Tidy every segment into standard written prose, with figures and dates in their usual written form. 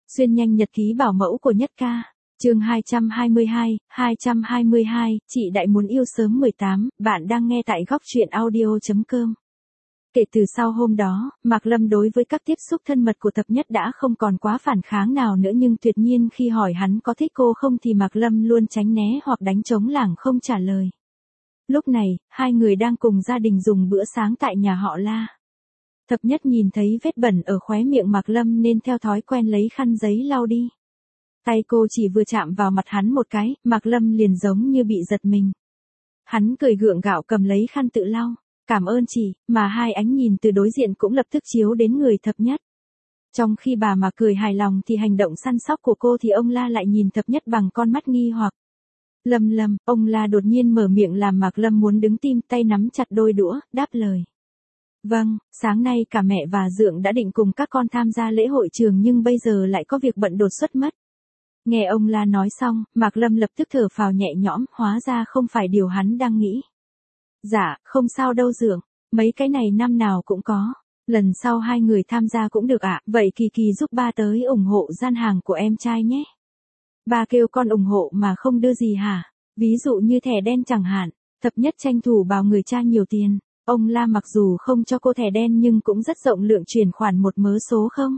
Xuyên nhanh nhật ký bảo mẫu của Nhất Ca. Chương 222, chị Đại muốn yêu sớm 18, bạn đang nghe tại góc truyện audio.com. Kể từ sau hôm đó, Mạc Lâm đối với các tiếp xúc thân mật của Thập Nhất đã không còn quá phản kháng nào nữa, nhưng tuyệt nhiên khi hỏi hắn có thích cô không thì Mạc Lâm luôn tránh né hoặc đánh trống lảng không trả lời. Lúc này, hai người đang cùng gia đình dùng bữa sáng tại nhà họ La. Thập Nhất nhìn thấy vết bẩn ở khóe miệng Mạc Lâm nên theo thói quen lấy khăn giấy lau đi. Tay cô chỉ vừa chạm vào mặt hắn một cái, Mạc Lâm liền giống như bị giật mình. Hắn cười gượng gạo cầm lấy khăn tự lau. Cảm ơn chị, mà hai ánh nhìn từ đối diện cũng lập tức chiếu đến người Thập Nhất. Trong khi bà mà cười hài lòng thì hành động săn sóc của cô thì ông La lại nhìn Thập Nhất bằng con mắt nghi hoặc. Lâm, ông La đột nhiên mở miệng làm Mạc Lâm muốn đứng tim, tay nắm chặt đôi đũa, đáp lời. Vâng, sáng nay cả mẹ và Dượng đã định cùng các con tham gia lễ hội trường nhưng bây giờ lại có việc bận đột xuất mất. Nghe ông La nói xong, Mạc Lâm lập tức thở phào nhẹ nhõm, hóa ra không phải điều hắn đang nghĩ. Dạ, không sao đâu Dượng, mấy cái này năm nào cũng có, lần sau hai người tham gia cũng được ạ, vậy Kỳ Kỳ giúp ba tới ủng hộ gian hàng của em trai nhé. Ba kêu con ủng hộ mà không đưa gì hả, ví dụ như thẻ đen chẳng hạn. Thập Nhất tranh thủ bảo người cha nhiều tiền, ông La mặc dù không cho cô thẻ đen nhưng cũng rất rộng lượng chuyển khoản một mớ số không.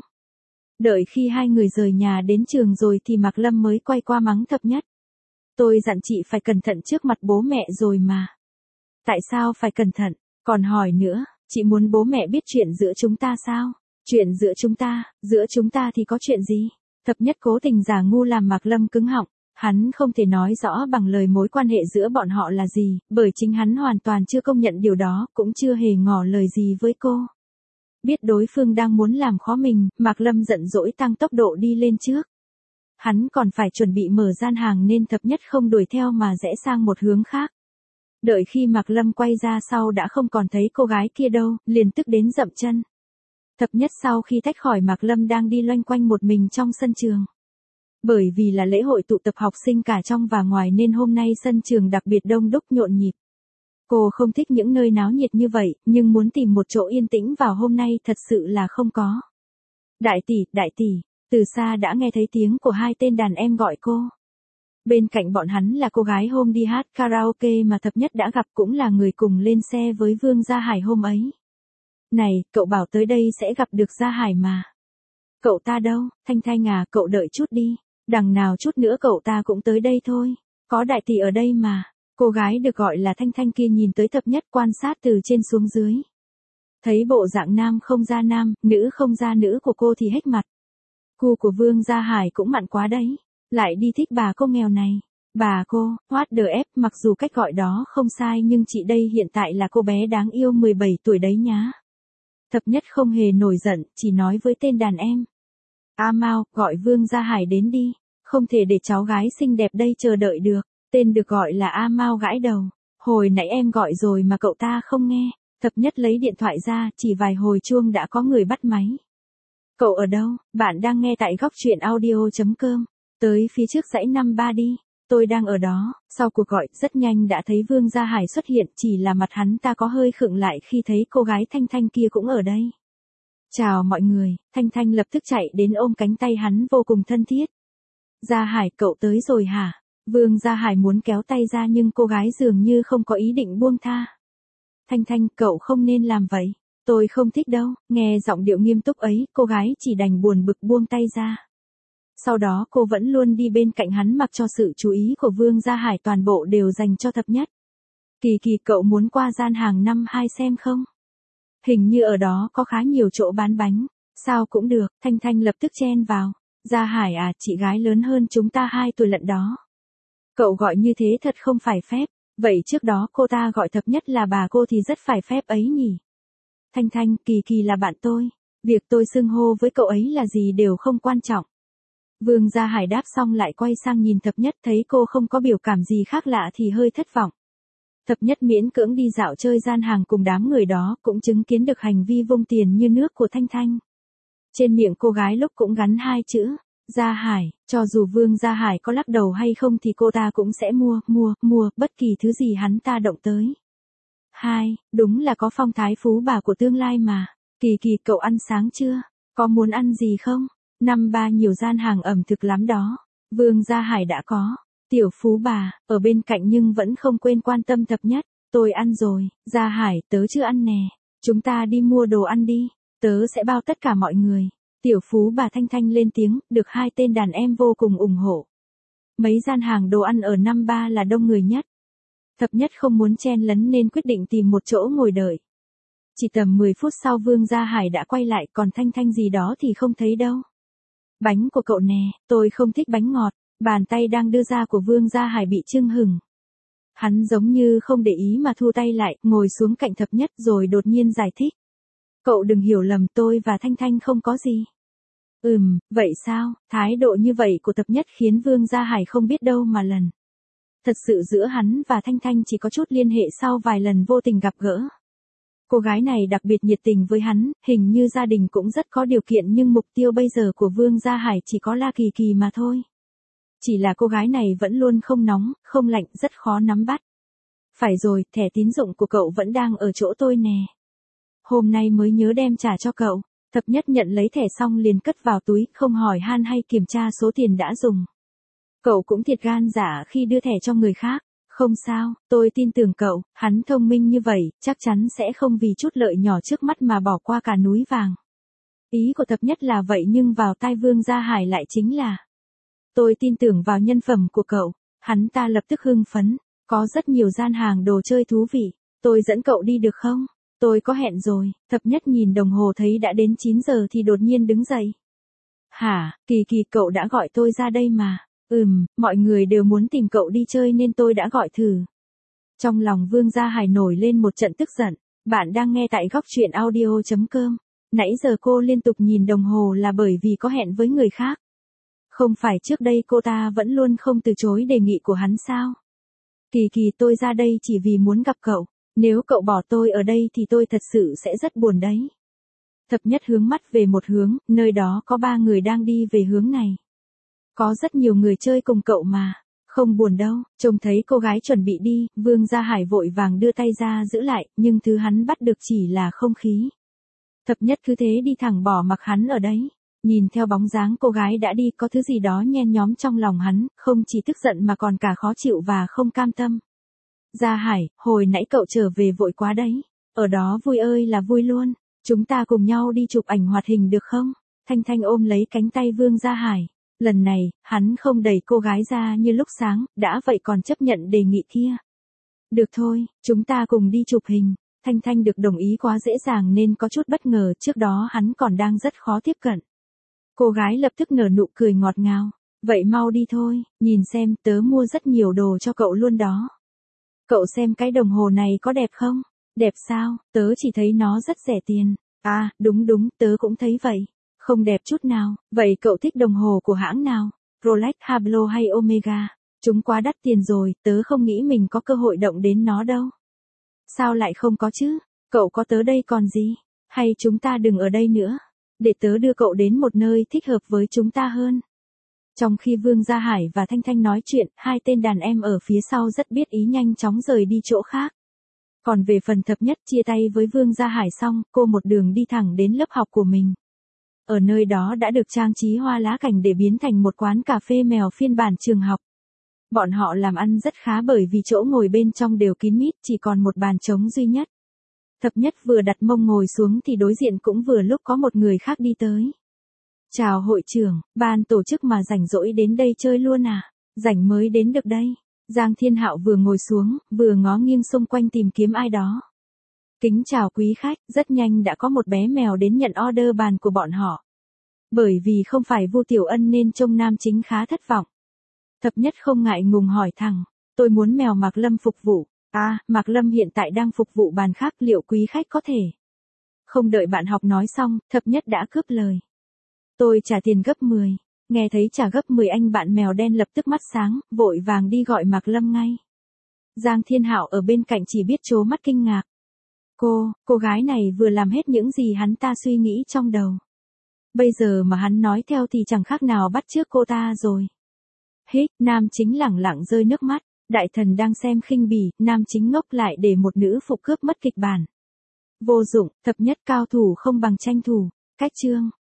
Đợi khi hai người rời nhà đến trường rồi thì Mạc Lâm mới quay qua mắng Thập Nhất. Tôi dặn chị phải cẩn thận trước mặt bố mẹ rồi mà. Tại sao phải cẩn thận, còn hỏi nữa, chị muốn bố mẹ biết chuyện giữa chúng ta sao? Chuyện giữa chúng ta thì có chuyện gì? Thập Nhất cố tình giả ngu làm Mạc Lâm cứng họng, hắn không thể nói rõ bằng lời mối quan hệ giữa bọn họ là gì, bởi chính hắn hoàn toàn chưa công nhận điều đó, cũng chưa hề ngỏ lời gì với cô. Biết đối phương đang muốn làm khó mình, Mạc Lâm giận dỗi tăng tốc độ đi lên trước. Hắn còn phải chuẩn bị mở gian hàng nên Thập Nhất không đuổi theo mà rẽ sang một hướng khác. Đợi khi Mạc Lâm quay ra sau đã không còn thấy cô gái kia đâu, liền tức đến dậm chân. Thập Nhất sau khi tách khỏi Mạc Lâm đang đi loanh quanh một mình trong sân trường. Bởi vì là lễ hội tụ tập học sinh cả trong và ngoài nên hôm nay sân trường đặc biệt đông đúc nhộn nhịp. Cô không thích những nơi náo nhiệt như vậy, nhưng muốn tìm một chỗ yên tĩnh vào hôm nay thật sự là không có. Đại tỷ, từ xa đã nghe thấy tiếng của hai tên đàn em gọi cô. Bên cạnh bọn hắn là cô gái hôm đi hát karaoke mà Thập Nhất đã gặp, cũng là người cùng lên xe với Vương Gia Hải hôm ấy. Này, cậu bảo tới đây sẽ gặp được Gia Hải mà. Cậu ta đâu, Thanh à, cậu đợi chút đi, đằng nào chút nữa cậu ta cũng tới đây thôi, có đại tỷ ở đây mà. Cô gái được gọi là Thanh kia nhìn tới Thập Nhất quan sát từ trên xuống dưới. Thấy bộ dạng nam không ra nam, nữ không ra nữ của cô thì hết mặt. Cu của Vương Gia Hải cũng mặn quá đấy. Lại đi thích bà cô nghèo này. Bà cô, what the F, mặc dù cách gọi đó không sai nhưng chị đây hiện tại là cô bé đáng yêu 17 tuổi đấy nhá. Thập Nhất không hề nổi giận, chỉ nói với tên đàn em. A Mau, gọi Vương Gia Hải đến đi, không thể để cháu gái xinh đẹp đây chờ đợi được. Tên được gọi là A Mau gãi đầu. Hồi nãy em gọi rồi mà cậu ta không nghe. Thập Nhất lấy điện thoại ra, chỉ vài hồi chuông đã có người bắt máy. Cậu ở đâu? Bạn đang nghe tại góc truyện audio.com. Tới phía trước dãy 53 đi, tôi đang ở đó. Sau cuộc gọi, rất nhanh đã thấy Vương Gia Hải xuất hiện, chỉ là mặt hắn ta có hơi khựng lại khi thấy cô gái Thanh kia cũng ở đây. Chào mọi người, Thanh lập tức chạy đến ôm cánh tay hắn vô cùng thân thiết. Gia Hải, cậu tới rồi hả? Vương Gia Hải muốn kéo tay ra nhưng cô gái dường như không có ý định buông tha. Thanh, cậu không nên làm vậy, tôi không thích đâu. Nghe giọng điệu nghiêm túc ấy, cô gái chỉ đành buồn bực buông tay ra. Sau đó cô vẫn luôn đi bên cạnh hắn mặc cho sự chú ý của Vương Gia Hải toàn bộ đều dành cho Thập Nhất. Kỳ, cậu muốn qua gian hàng 52 xem không? Hình như ở đó có khá nhiều chỗ bán bánh. Sao cũng được, Thanh lập tức chen vào. Gia Hải à, chị gái lớn hơn chúng ta 2 tuổi lận đó. Cậu gọi như thế thật không phải phép, vậy trước đó cô ta gọi Thập Nhất là bà cô thì rất phải phép ấy nhỉ? Thanh, Kỳ là bạn tôi, việc tôi xưng hô với cậu ấy là gì đều không quan trọng. Vương Gia Hải đáp xong lại quay sang nhìn Thập Nhất, thấy cô không có biểu cảm gì khác lạ thì hơi thất vọng. Thập Nhất miễn cưỡng đi dạo chơi gian hàng cùng đám người đó, cũng chứng kiến được hành vi vung tiền như nước của Thanh. Trên miệng cô gái lúc cũng gắn hai chữ, Gia Hải, cho dù Vương Gia Hải có lắc đầu hay không thì cô ta cũng sẽ mua, bất kỳ thứ gì hắn ta động tới. Đúng là có phong thái phú bà của tương lai mà. Kỳ, cậu ăn sáng chưa? Có muốn ăn gì không? Năm ba nhiều gian hàng ẩm thực lắm đó. Vương Gia Hải đã có. Tiểu Phú bà, ở bên cạnh nhưng vẫn không quên quan tâm Thập Nhất. Tôi ăn rồi, Gia Hải, tớ chưa ăn nè. Chúng ta đi mua đồ ăn đi. Tớ sẽ bao tất cả mọi người. Tiểu Phú bà Thanh Thanh lên tiếng, được hai tên đàn em vô cùng ủng hộ. Mấy gian hàng đồ ăn ở năm ba là đông người nhất. Thập Nhất không muốn chen lấn nên quyết định tìm một chỗ ngồi đợi. Chỉ tầm 10 phút sau Vương Gia Hải đã quay lại, còn Thanh Thanh gì đó thì không thấy đâu. Bánh của cậu nè, tôi không thích bánh ngọt. Bàn tay đang đưa ra của Vương Gia Hải bị chưng hửng. Hắn giống như không để ý mà thu tay lại, ngồi xuống cạnh Thập Nhất rồi đột nhiên giải thích. Cậu đừng hiểu lầm, tôi và Thanh Thanh không có gì. Vậy sao? Thái độ như vậy của Thập Nhất khiến Vương Gia Hải không biết đâu mà lần. Thật sự giữa hắn và Thanh Thanh chỉ có chút liên hệ sau vài lần vô tình gặp gỡ. Cô gái này đặc biệt nhiệt tình với hắn, hình như gia đình cũng rất có điều kiện, nhưng mục tiêu bây giờ của Vương Gia Hải chỉ có La Kỳ Kỳ mà thôi. Chỉ là cô gái này vẫn luôn không nóng, không lạnh, rất khó nắm bắt. Phải rồi, thẻ tín dụng của cậu vẫn đang ở chỗ tôi nè. Hôm nay mới nhớ đem trả cho cậu. Thập Nhất nhận lấy thẻ xong liền cất vào túi, không hỏi han hay kiểm tra số tiền đã dùng. Cậu cũng thiệt gan dạ khi đưa thẻ cho người khác. Không sao, tôi tin tưởng cậu, hắn thông minh như vậy, chắc chắn sẽ không vì chút lợi nhỏ trước mắt mà bỏ qua cả núi vàng. Ý của Thập Nhất là vậy nhưng vào tai Vương Gia Hải lại chính là: tôi tin tưởng vào nhân phẩm của cậu. Hắn ta lập tức hưng phấn, có rất nhiều gian hàng đồ chơi thú vị, tôi dẫn cậu đi được không? Tôi có hẹn rồi. Thập Nhất nhìn đồng hồ thấy đã đến 9 giờ thì đột nhiên đứng dậy. Hả, Kỳ Kỳ, cậu đã gọi tôi ra đây mà. Mọi người đều muốn tìm cậu đi chơi nên tôi đã gọi thử. Trong lòng Vương Gia Hải nổi lên một trận tức giận. Bạn đang nghe tại Góc Truyện Audio.com. Nãy giờ cô liên tục nhìn đồng hồ là bởi vì có hẹn với người khác. Không phải trước đây cô ta vẫn luôn không từ chối đề nghị của hắn sao? Kỳ Kỳ, tôi ra đây chỉ vì muốn gặp cậu. Nếu cậu bỏ tôi ở đây thì tôi thật sự sẽ rất buồn đấy. Thập Nhất hướng mắt về một hướng, nơi đó có 3 người đang đi về hướng này. Có rất nhiều người chơi cùng cậu mà. Không buồn đâu. Trông thấy cô gái chuẩn bị đi, Vương Gia Hải vội vàng đưa tay ra giữ lại, nhưng thứ hắn bắt được chỉ là không khí. Thập Nhất cứ thế đi thẳng bỏ mặc hắn ở đấy. Nhìn theo bóng dáng cô gái đã đi, có thứ gì đó nhen nhóm trong lòng hắn, không chỉ tức giận mà còn cả khó chịu và không cam tâm. Gia Hải, hồi nãy cậu trở về vội quá đấy. Ở đó vui ơi là vui luôn. Chúng ta cùng nhau đi chụp ảnh hoạt hình được không? Thanh Thanh ôm lấy cánh tay Vương Gia Hải. Lần này, hắn không đẩy cô gái ra như lúc sáng, đã vậy còn chấp nhận đề nghị kia. Được thôi, chúng ta cùng đi chụp hình. Thanh Thanh được đồng ý quá dễ dàng nên có chút bất ngờ, trước đó hắn còn đang rất khó tiếp cận. Cô gái lập tức nở nụ cười ngọt ngào. Vậy mau đi thôi, nhìn xem, tớ mua rất nhiều đồ cho cậu luôn đó. Cậu xem cái đồng hồ này có đẹp không? Đẹp sao? Tớ chỉ thấy nó rất rẻ tiền. À, đúng, tớ cũng thấy vậy. Không đẹp chút nào. Vậy cậu thích đồng hồ của hãng nào? Rolex, Hublot hay Omega? Chúng quá đắt tiền rồi, tớ không nghĩ mình có cơ hội động đến nó đâu. Sao lại không có chứ? Cậu có tớ đây còn gì? Hay chúng ta đừng ở đây nữa? Để tớ đưa cậu đến một nơi thích hợp với chúng ta hơn. Trong khi Vương Gia Hải và Thanh Thanh nói chuyện, hai tên đàn em ở phía sau rất biết ý nhanh chóng rời đi chỗ khác. Còn về phần Thập Nhất chia tay với Vương Gia Hải xong, cô một đường đi thẳng đến lớp học của mình. Ở nơi đó đã được trang trí hoa lá cảnh để biến thành một quán cà phê mèo phiên bản trường học. Bọn họ làm ăn rất khá bởi vì chỗ ngồi bên trong đều kín mít, chỉ còn một bàn trống duy nhất. Thập Nhất vừa đặt mông ngồi xuống thì đối diện cũng vừa lúc có một người khác đi tới. Chào hội trưởng, ban tổ chức mà rảnh rỗi đến đây chơi luôn à? Rảnh mới đến được đây. Giang Thiên Hạo vừa ngồi xuống, vừa ngó nghiêng xung quanh tìm kiếm ai đó. Kính chào quý khách, rất nhanh đã có một bé mèo đến nhận order bàn của bọn họ. Bởi vì không phải Vu Tiểu Ân nên trông nam chính khá thất vọng. Thập Nhất không ngại ngùng hỏi thẳng, tôi muốn mèo Mạc Lâm phục vụ. À, Mạc Lâm hiện tại đang phục vụ bàn khác, liệu quý khách có thể? Không đợi bạn học nói xong, Thập Nhất đã cướp lời. Tôi trả tiền gấp 10. Nghe thấy trả gấp 10 anh bạn mèo đen lập tức mắt sáng, vội vàng đi gọi Mạc Lâm ngay. Giang Thiên Hạo ở bên cạnh chỉ biết trố mắt kinh ngạc. Cô gái này vừa làm hết những gì hắn ta suy nghĩ trong đầu. Bây giờ mà hắn nói theo thì chẳng khác nào bắt chước cô ta rồi. Hít, nam chính lẳng lặng rơi nước mắt. Đại thần đang xem khinh bỉ, nam chính ngốc lại để một nữ phụ cướp mất kịch bản. Vô dụng, Thập Nhất cao thủ không bằng tranh thủ. Cách chương.